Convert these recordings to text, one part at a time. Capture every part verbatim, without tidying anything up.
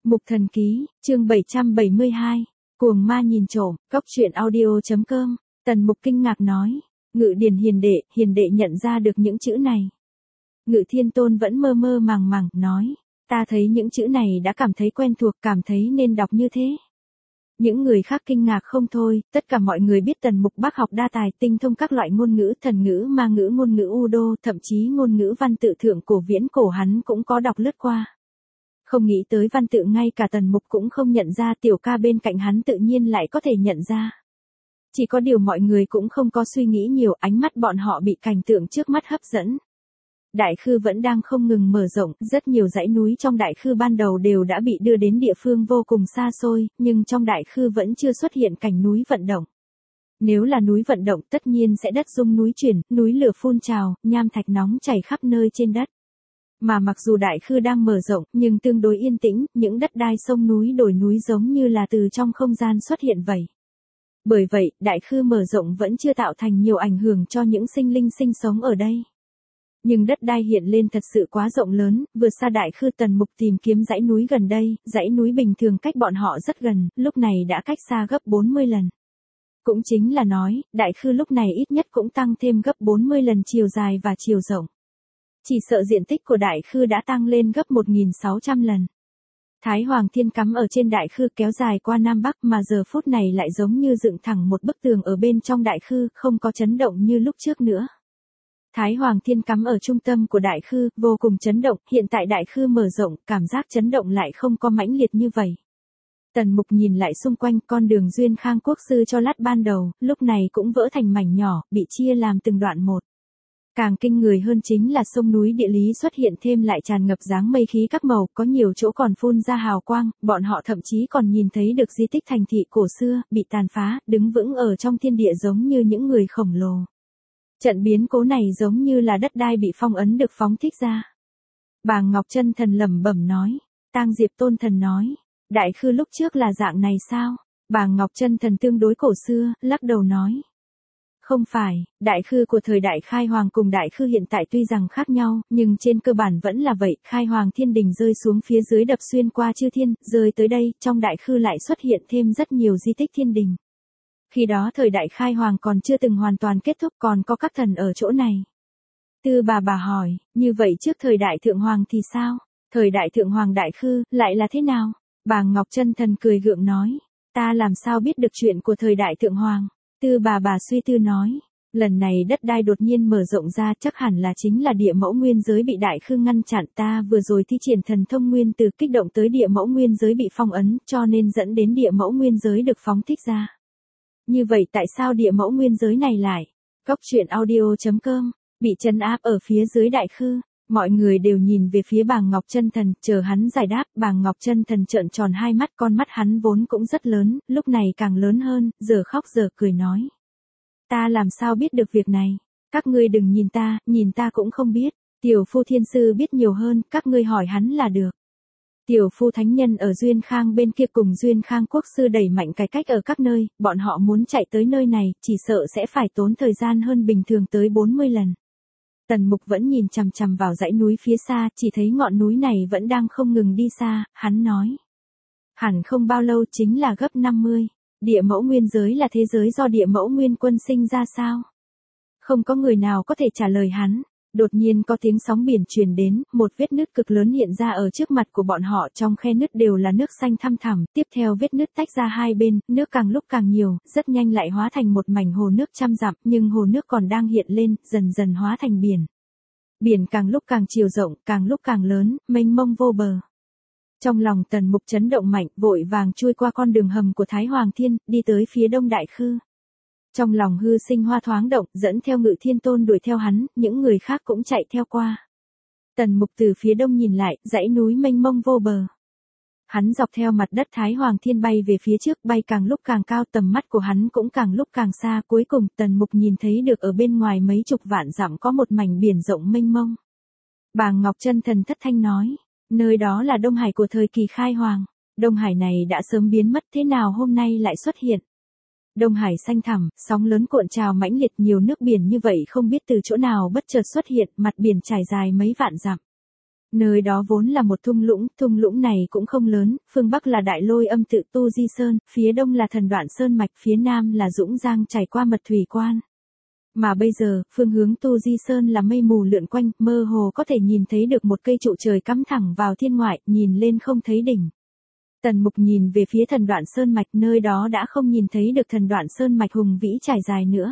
Mục Thần Ký, chương bảy trăm bảy mươi hai, Cuồng Ma nhìn trộm, góc truyện audio.com, Tần Mục kinh ngạc nói, Ngự Điền hiền đệ, hiền đệ nhận ra được những chữ này. Ngự Thiên Tôn vẫn mơ mơ màng màng, nói, ta thấy những chữ này đã cảm thấy quen thuộc, cảm thấy nên đọc như thế. Những người khác kinh ngạc không thôi, tất cả mọi người biết Tần Mục bác học đa tài, tinh thông các loại ngôn ngữ, thần ngữ, ma ngữ, ngôn ngữ Udo, thậm chí ngôn ngữ văn tự thượng cổ viễn cổ hắn cũng có đọc lướt qua. Không nghĩ tới văn tự ngay cả Tần Mục cũng không nhận ra, tiểu ca bên cạnh hắn tự nhiên lại có thể nhận ra. Chỉ có điều mọi người cũng không có suy nghĩ nhiều, ánh mắt bọn họ bị cảnh tượng trước mắt hấp dẫn. Đại Khư vẫn đang không ngừng mở rộng, rất nhiều dãy núi trong Đại Khư ban đầu đều đã bị đưa đến địa phương vô cùng xa xôi, nhưng trong Đại Khư vẫn chưa xuất hiện cảnh núi vận động. Nếu là núi vận động tất nhiên sẽ đất rung núi chuyển, núi lửa phun trào, nham thạch nóng chảy khắp nơi trên đất. Mà mặc dù Đại Khư đang mở rộng, nhưng tương đối yên tĩnh, những đất đai sông núi đồi núi giống như là từ trong không gian xuất hiện vậy. Bởi vậy, Đại Khư mở rộng vẫn chưa tạo thành nhiều ảnh hưởng cho những sinh linh sinh sống ở đây. Nhưng đất đai hiện lên thật sự quá rộng lớn, vượt xa Đại Khư. Tần Mục tìm kiếm dãy núi gần đây, dãy núi bình thường cách bọn họ rất gần, lúc này đã cách xa gấp bốn mươi lần. Cũng chính là nói, Đại Khư lúc này ít nhất cũng tăng thêm gấp bốn mươi lần chiều dài và chiều rộng. Chỉ sợ diện tích của Đại Khư đã tăng lên gấp một nghìn sáu trăm lần. Thái Hoàng Thiên cắm ở trên Đại Khư kéo dài qua Nam Bắc mà giờ phút này lại giống như dựng thẳng một bức tường ở bên trong Đại Khư, không có chấn động như lúc trước nữa. Thái Hoàng Thiên cắm ở trung tâm của Đại Khư, vô cùng chấn động, hiện tại Đại Khư mở rộng, cảm giác chấn động lại không có mãnh liệt như vậy. Tần Mục nhìn lại xung quanh, con đường Duyên Khang Quốc sư cho lát ban đầu, lúc này cũng vỡ thành mảnh nhỏ, bị chia làm từng đoạn một. Càng kinh người hơn chính là sông núi địa lý xuất hiện thêm lại tràn ngập dáng mây khí các màu, có nhiều chỗ còn phun ra hào quang, bọn họ thậm chí còn nhìn thấy được di tích thành thị cổ xưa, bị tàn phá, đứng vững ở trong thiên địa giống như những người khổng lồ. Trận biến cố này giống như là đất đai bị phong ấn được phóng thích ra. Bàng Ngọc Chân Thần lẩm bẩm nói, Tang Diệp Tôn Thần nói, Đại Khư lúc trước là dạng này sao? Bàng Ngọc Chân Thần tương đối cổ xưa, lắc đầu nói. Không phải, Đại Khư của thời đại Khai Hoàng cùng Đại Khư hiện tại tuy rằng khác nhau, nhưng trên cơ bản vẫn là vậy. Khai Hoàng thiên đình rơi xuống phía dưới đập xuyên qua chư thiên, rơi tới đây, trong Đại Khư lại xuất hiện thêm rất nhiều di tích thiên đình. Khi đó thời đại Khai Hoàng còn chưa từng hoàn toàn kết thúc, còn có các thần ở chỗ này. Tư bà bà hỏi, như vậy trước thời đại Thượng Hoàng thì sao? Thời đại Thượng Hoàng Đại Khư, lại là thế nào? Bàng Ngọc Chân Thần cười gượng nói, ta làm sao biết được chuyện của thời đại Thượng Hoàng? Tư bà bà suy tư nói, lần này đất đai đột nhiên mở rộng ra chắc hẳn là chính là địa mẫu nguyên giới bị Đại Khư ngăn chặn, ta vừa rồi thi triển thần thông nguyên từ kích động tới địa mẫu nguyên giới bị phong ấn, cho nên dẫn đến địa mẫu nguyên giới được phóng thích ra. Như vậy tại sao địa mẫu nguyên giới này lại, góc truyện audio.com, bị trấn áp ở phía dưới Đại Khư? Mọi người đều nhìn về phía Bàng Ngọc Chân Thần, chờ hắn giải đáp. Bàng Ngọc Chân Thần trợn tròn hai mắt, con mắt hắn vốn cũng rất lớn, lúc này càng lớn hơn, giờ khóc giờ cười nói. Ta làm sao biết được việc này? Các ngươi đừng nhìn ta, nhìn ta cũng không biết. Tiểu Phu Thiên Sư biết nhiều hơn, các ngươi hỏi hắn là được. Tiểu Phu Thánh Nhân ở Duyên Khang bên kia cùng Duyên Khang Quốc sư đẩy mạnh cải cách ở các nơi, bọn họ muốn chạy tới nơi này, chỉ sợ sẽ phải tốn thời gian hơn bình thường tới bốn mươi lần. Tần Mục vẫn nhìn chằm chằm vào dãy núi phía xa, chỉ thấy ngọn núi này vẫn đang không ngừng đi xa, hắn nói. Hẳn không bao lâu chính là gấp năm mươi, địa mẫu nguyên giới là thế giới do địa mẫu nguyên quân sinh ra sao? Không có người nào có thể trả lời hắn. Đột nhiên có tiếng sóng biển truyền đến, một vết nứt cực lớn hiện ra ở trước mặt của bọn họ, trong khe nứt đều là nước xanh thăm thẳm, tiếp theo vết nứt tách ra hai bên, nước càng lúc càng nhiều, rất nhanh lại hóa thành một mảnh hồ nước trăm dặm, nhưng hồ nước còn đang hiện lên, dần dần hóa thành biển. Biển càng lúc càng chiều rộng, càng lúc càng lớn, mênh mông vô bờ. Trong lòng Tần Mục chấn động mạnh, vội vàng chui qua con đường hầm của Thái Hoàng Thiên, đi tới phía đông Đại Khư. Trong lòng hư sinh hoa thoáng động, dẫn theo Ngự Thiên Tôn đuổi theo hắn, những người khác cũng chạy theo qua. Tần Mục từ phía đông nhìn lại, dãy núi mênh mông vô bờ. Hắn dọc theo mặt đất Thái Hoàng Thiên bay về phía trước, bay càng lúc càng cao, tầm mắt của hắn cũng càng lúc càng xa, cuối cùng Tần Mục nhìn thấy được ở bên ngoài mấy chục vạn dặm có một mảnh biển rộng mênh mông. Bàng Ngọc Chân Thần thất thanh nói, nơi đó là Đông Hải của thời kỳ Khai Hoàng. Đông Hải này đã sớm biến mất, thế nào hôm nay lại xuất hiện? Đông Hải xanh thẳm, sóng lớn cuộn trào mãnh liệt, nhiều nước biển như vậy không biết từ chỗ nào bất chợt xuất hiện, mặt biển trải dài mấy vạn dặm. Nơi đó vốn là một thung lũng, thung lũng này cũng không lớn, phương Bắc là Đại Lôi Âm tự Tu Di Sơn, phía Đông là Thần Đoạn Sơn Mạch, phía Nam là Dũng Giang chảy qua Mật Thủy Quan. Mà bây giờ, phương hướng Tu Di Sơn là mây mù lượn quanh, mơ hồ có thể nhìn thấy được một cây trụ trời cắm thẳng vào thiên ngoại, nhìn lên không thấy đỉnh. Tần Mục nhìn về phía Thần Đoạn Sơn Mạch, nơi đó đã không nhìn thấy được Thần Đoạn Sơn Mạch hùng vĩ trải dài nữa.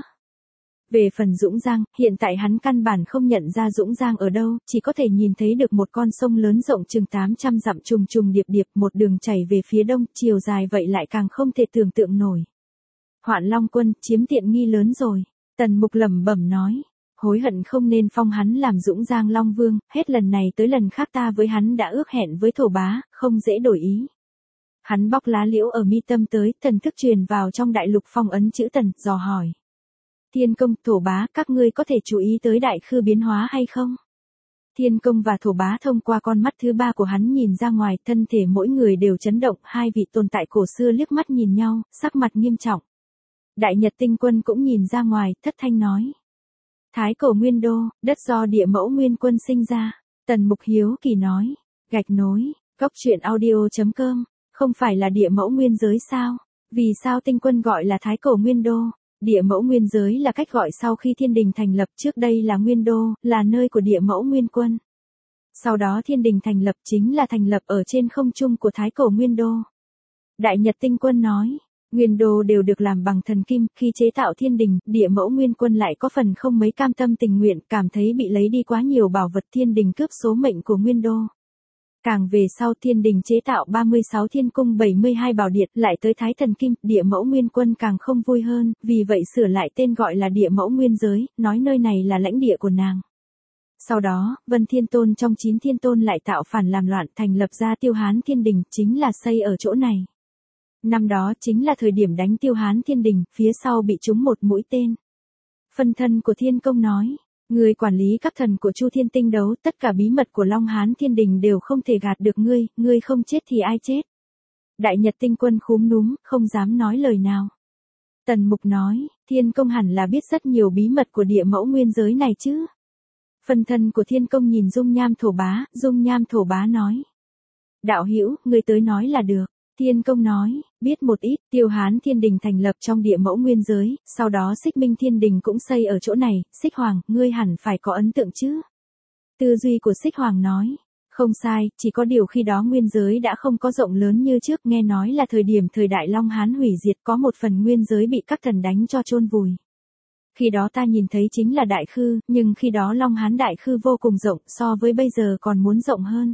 Về phần Dũng Giang, hiện tại hắn căn bản không nhận ra Dũng Giang ở đâu, chỉ có thể nhìn thấy được một con sông lớn rộng chừng tám trăm dặm trùng trùng điệp điệp, một đường chảy về phía đông, chiều dài vậy lại càng không thể tưởng tượng nổi. Hoạn Long Quân chiếm tiện nghi lớn rồi, Tần Mục lẩm bẩm nói, hối hận không nên phong hắn làm Dũng Giang Long Vương, hết lần này tới lần khác ta với hắn đã ước hẹn với thổ bá, không dễ đổi ý. Hắn bóc lá liễu ở mi tâm tới, thần thức truyền vào trong đại lục phong ấn chữ Tần, dò hỏi. Thiên Công, thổ bá, các ngươi có thể chú ý tới đại khư biến hóa hay không? Thiên Công và thổ bá thông qua con mắt thứ ba của hắn nhìn ra ngoài, thân thể mỗi người đều chấn động, hai vị tồn tại cổ xưa liếc mắt nhìn nhau, sắc mặt nghiêm trọng. Đại Nhật Tinh Quân cũng nhìn ra ngoài, thất thanh nói. Thái Cổ Nguyên Đô, đất do Địa Mẫu Nguyên Quân sinh ra. Tần Mục hiếu kỳ nói. Gạch nối, góc truyện audio chấm com, không phải là Địa Mẫu Nguyên Giới sao? Vì sao Tinh Quân gọi là Thái Cổ Nguyên Đô? Địa Mẫu Nguyên Giới là cách gọi sau khi thiên đình thành lập, trước đây là Nguyên Đô, là nơi của Địa Mẫu Nguyên Quân. Sau đó thiên đình thành lập chính là thành lập ở trên không trung của Thái Cổ Nguyên Đô. Đại Nhật Tinh Quân nói. Nguyên đô đều được làm bằng thần kim, khi chế tạo thiên đình, Địa Mẫu Nguyên Quân lại có phần không mấy cam tâm tình nguyện, cảm thấy bị lấy đi quá nhiều bảo vật, thiên đình cướp số mệnh của Nguyên đô. Càng về sau thiên đình chế tạo ba mươi sáu thiên cung bảy mươi hai bảo điện, lại tới Thái Thần Kim, Địa Mẫu Nguyên Quân càng không vui hơn, vì vậy sửa lại tên gọi là Địa Mẫu Nguyên Giới, nói nơi này là lãnh địa của nàng. Sau đó, Vân Thiên Tôn trong chín thiên tôn lại tạo phản làm loạn, thành lập ra Tiêu Hán Thiên Đình, chính là xây ở chỗ này. Năm đó chính là thời điểm đánh Tiêu Hán Thiên Đình, phía sau bị trúng một mũi tên. Phân thân của Thiên Công nói, người quản lý các thần của Chu Thiên Tinh Đấu, tất cả bí mật của Long Hán Thiên Đình đều không thể gạt được ngươi, ngươi không chết thì ai chết. Đại Nhật Tinh Quân khúm núm, không dám nói lời nào. Tần Mục nói, Thiên Công hẳn là biết rất nhiều bí mật của Địa Mẫu Nguyên Giới này chứ. Phân thân của Thiên Công nhìn Dung Nham Thổ Bá, Dung Nham Thổ Bá nói. Đạo hữu, ngươi tới nói là được. Thiên Công nói, biết một ít, Tiêu Hán Thiên Đình thành lập trong Địa Mẫu Nguyên Giới, sau đó Xích Minh Thiên Đình cũng xây ở chỗ này, Xích Hoàng, ngươi hẳn phải có ấn tượng chứ. Tư duy của Xích Hoàng nói, không sai, chỉ có điều khi đó Nguyên Giới đã không có rộng lớn như trước, nghe nói là thời điểm thời đại Long Hán hủy diệt có một phần Nguyên Giới bị các thần đánh cho chôn vùi. Khi đó ta nhìn thấy chính là Đại Khư, nhưng khi đó Long Hán Đại Khư vô cùng rộng, so với bây giờ còn muốn rộng hơn.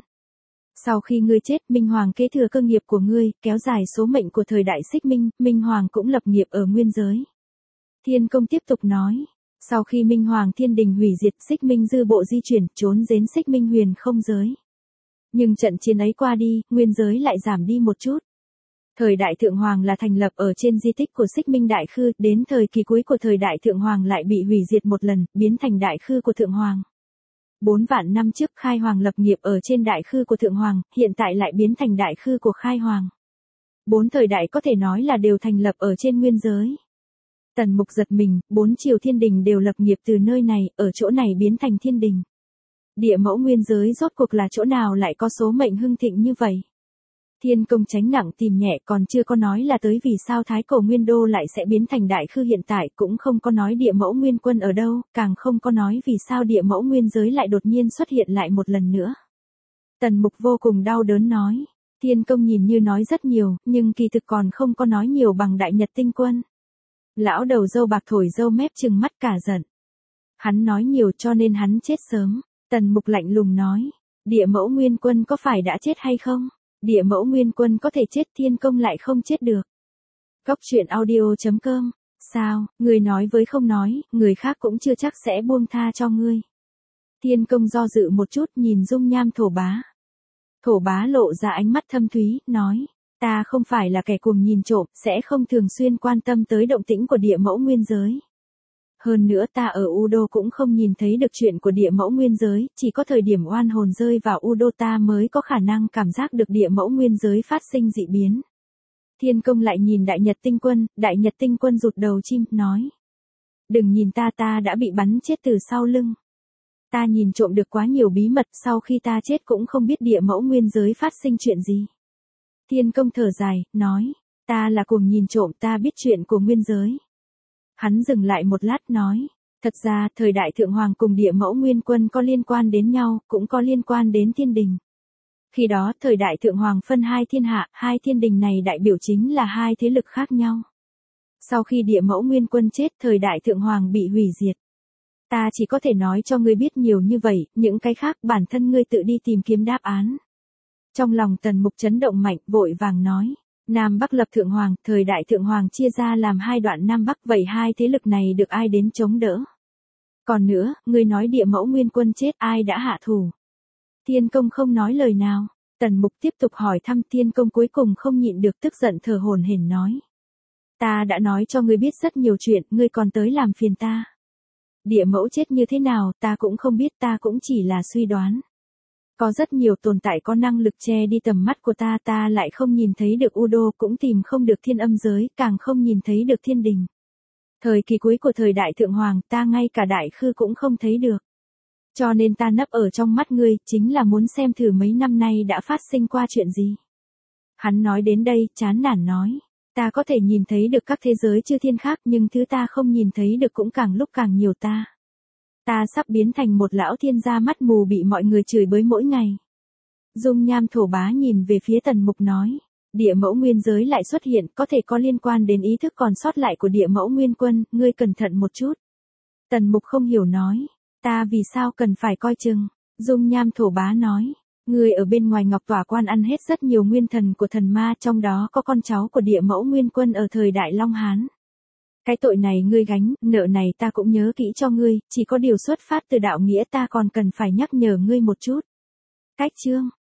Sau khi ngươi chết, Minh Hoàng kế thừa cơ nghiệp của ngươi, kéo dài số mệnh của thời đại Xích Minh, Minh Hoàng cũng lập nghiệp ở Nguyên Giới. Thiên Công tiếp tục nói, sau khi Minh Hoàng Thiên Đình hủy diệt, Xích Minh dư bộ di chuyển, trốn đến Xích Minh Huyền Không Giới. Nhưng trận chiến ấy qua đi, Nguyên Giới lại giảm đi một chút. Thời đại Thượng Hoàng là thành lập ở trên di tích của Xích Minh Đại Khư, đến thời kỳ cuối của thời đại Thượng Hoàng lại bị hủy diệt một lần, biến thành Đại Khư của Thượng Hoàng. Bốn vạn năm trước Khai Hoàng lập nghiệp ở trên Đại Khư của Thượng Hoàng, hiện tại lại biến thành Đại Khư của Khai Hoàng. Bốn thời đại có thể nói là đều thành lập ở trên Nguyên Giới. Tần Mục giật mình, bốn triều thiên đình đều lập nghiệp từ nơi này, ở chỗ này biến thành thiên đình. Địa Mẫu Nguyên Giới rốt cuộc là chỗ nào lại có số mệnh hưng thịnh như vậy? Thiên Công tránh nặng tìm nhẹ, còn chưa có nói là tới vì sao Thái Cổ Nguyên Đô lại sẽ biến thành Đại Khư hiện tại, cũng không có nói Địa Mẫu Nguyên Quân ở đâu, càng không có nói vì sao Địa Mẫu Nguyên Giới lại đột nhiên xuất hiện lại một lần nữa. Tần Mục vô cùng đau đớn nói, Thiên Công nhìn như nói rất nhiều, nhưng kỳ thực còn không có nói nhiều bằng Đại Nhật Tinh Quân. Lão đầu râu bạc thổi râu mép trừng mắt cả giận. Hắn nói nhiều cho nên hắn chết sớm. Tần Mục lạnh lùng nói, Địa Mẫu Nguyên Quân có phải đã chết hay không? Địa Mẫu Nguyên Quân có thể chết, Thiên Công lại không chết được. Góc truyện audio chấm com, sao, người nói với không nói, người khác cũng chưa chắc sẽ buông tha cho ngươi. Thiên Công do dự một chút nhìn Dung Nham Thổ Bá. Thổ Bá lộ ra ánh mắt thâm thúy, nói, ta không phải là kẻ cuồng nhìn trộm, sẽ không thường xuyên quan tâm tới động tĩnh của Địa Mẫu Nguyên Giới. Hơn nữa ta ở U Đô cũng không nhìn thấy được chuyện của Địa Mẫu Nguyên Giới, chỉ có thời điểm oan hồn rơi vào U Đô ta mới có khả năng cảm giác được Địa Mẫu Nguyên Giới phát sinh dị biến. Thiên Công lại nhìn Đại Nhật Tinh Quân, Đại Nhật Tinh Quân rụt đầu chim, nói. Đừng nhìn ta ta đã bị bắn chết từ sau lưng. Ta nhìn trộm được quá nhiều bí mật, sau khi ta chết cũng không biết địa mẫu nguyên giới phát sinh chuyện gì. Thiên công thở dài, nói, ta là cuồng nhìn trộm, ta biết chuyện của nguyên giới. Hắn dừng lại một lát nói, thật ra thời đại thượng hoàng cùng địa mẫu nguyên quân có liên quan đến nhau, cũng có liên quan đến thiên đình. Khi đó thời đại thượng hoàng phân hai thiên hạ, hai thiên đình này đại biểu chính là hai thế lực khác nhau. Sau khi địa mẫu nguyên quân chết, thời đại thượng hoàng bị hủy diệt. Ta chỉ có thể nói cho ngươi biết nhiều như vậy, những cái khác bản thân ngươi tự đi tìm kiếm đáp án. Trong lòng Tần Mục chấn động mạnh, vội vàng nói, Nam Bắc lập thượng hoàng, thời đại thượng hoàng chia ra làm hai đoạn Nam Bắc, vậy hai thế lực này được ai đến chống đỡ? Còn nữa, ngươi nói địa mẫu nguyên quân chết, ai đã hạ thủ? Thiên công không nói lời nào. Tần Mục tiếp tục hỏi thăm, Thiên công cuối cùng không nhịn được tức giận thở hổn hển nói. Ta đã nói cho ngươi biết rất nhiều chuyện, ngươi còn tới làm phiền ta. Địa mẫu chết như thế nào, ta cũng không biết, ta cũng chỉ là suy đoán. Có rất nhiều tồn tại có năng lực che đi tầm mắt của ta, ta lại không nhìn thấy được U Đô, cũng tìm không được thiên âm giới, càng không nhìn thấy được thiên đình. Thời kỳ cuối của thời đại thượng hoàng, ta ngay cả đại khư cũng không thấy được. Cho nên ta nấp ở trong mắt ngươi, chính là muốn xem thử mấy năm nay đã phát sinh qua chuyện gì. Hắn nói đến đây, chán nản nói. Ta có thể nhìn thấy được các thế giới chư thiên khác, nhưng thứ ta không nhìn thấy được cũng càng lúc càng nhiều ta. Ta sắp biến thành một lão thiên gia mắt mù bị mọi người chửi bới mỗi ngày. Dung Nham Thổ Bá nhìn về phía Tần Mục nói. Địa mẫu nguyên giới lại xuất hiện, có thể có liên quan đến ý thức còn sót lại của địa mẫu nguyên quân, ngươi cẩn thận một chút. Tần Mục không hiểu nói. Ta vì sao cần phải coi chừng? Dung Nham Thổ Bá nói. Ngươi ở bên ngoài Ngọc Tỏa Quan ăn hết rất nhiều nguyên thần của thần ma, trong đó có con cháu của địa mẫu nguyên quân ở thời đại Long Hán. Cái tội này ngươi gánh, nợ này ta cũng nhớ kỹ cho ngươi, chỉ có điều xuất phát từ đạo nghĩa ta còn cần phải nhắc nhở ngươi một chút. Cách chương